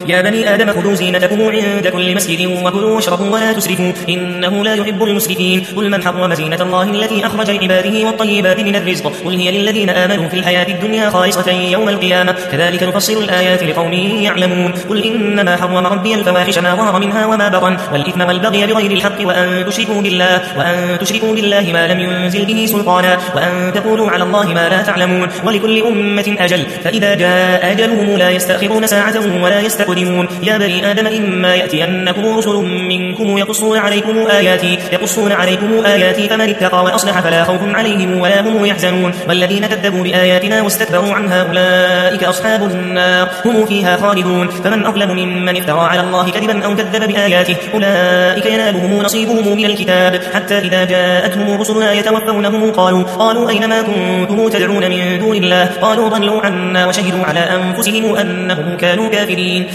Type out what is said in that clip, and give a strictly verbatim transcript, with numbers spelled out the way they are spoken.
يا بني آدم خذوا زينتكم عند كل مسجد وكلوا واشربوا ولا تسرفوا إنه لا يحب المسرفين قل من حرم زينة الله التي أخرج لعباده والطيبات من الرزق قل هي للذين آمنوا في الحياة الدنيا خالصة يوم القيامة كذلك نفصل الآيات لقوم يعلمون قل إنما حرم ربي الفواحش ما ظهر منها وما بطن والإثم والبغي بغير الحق وأن تشركوا بالله وأن تشركوا بالله ما لم ينزل به سلطانا وأن تقولوا على الله ما لا تعلمون ولكل أمة أجل فإذا جاء أجلهم لا يستأخرون ساعة ولا يستقدمون يا بني آدم إما يأتينكم رسل منكم يقصون عليكم آياتي يقصون عليكم آياتي فمن اتقى وأصلح فلا خوف عليهم ولا هم يحزنون والذين كذبوا بآياتنا واستكبروا عنها أولئك أصحاب النار هم فيها خالدون فمن أظلم ممن افترى على الله كذبا أو كذب بآياته أولئك ينالهم نصيبهم من الكتاب حتى إذا جاءتهم رسلنا يتوفونهم قالوا قالوا أينما كنتم تدعون من دون الله قالوا ضلوا عنا وشهدوا على أنفسهم أنهم كانوا كافرين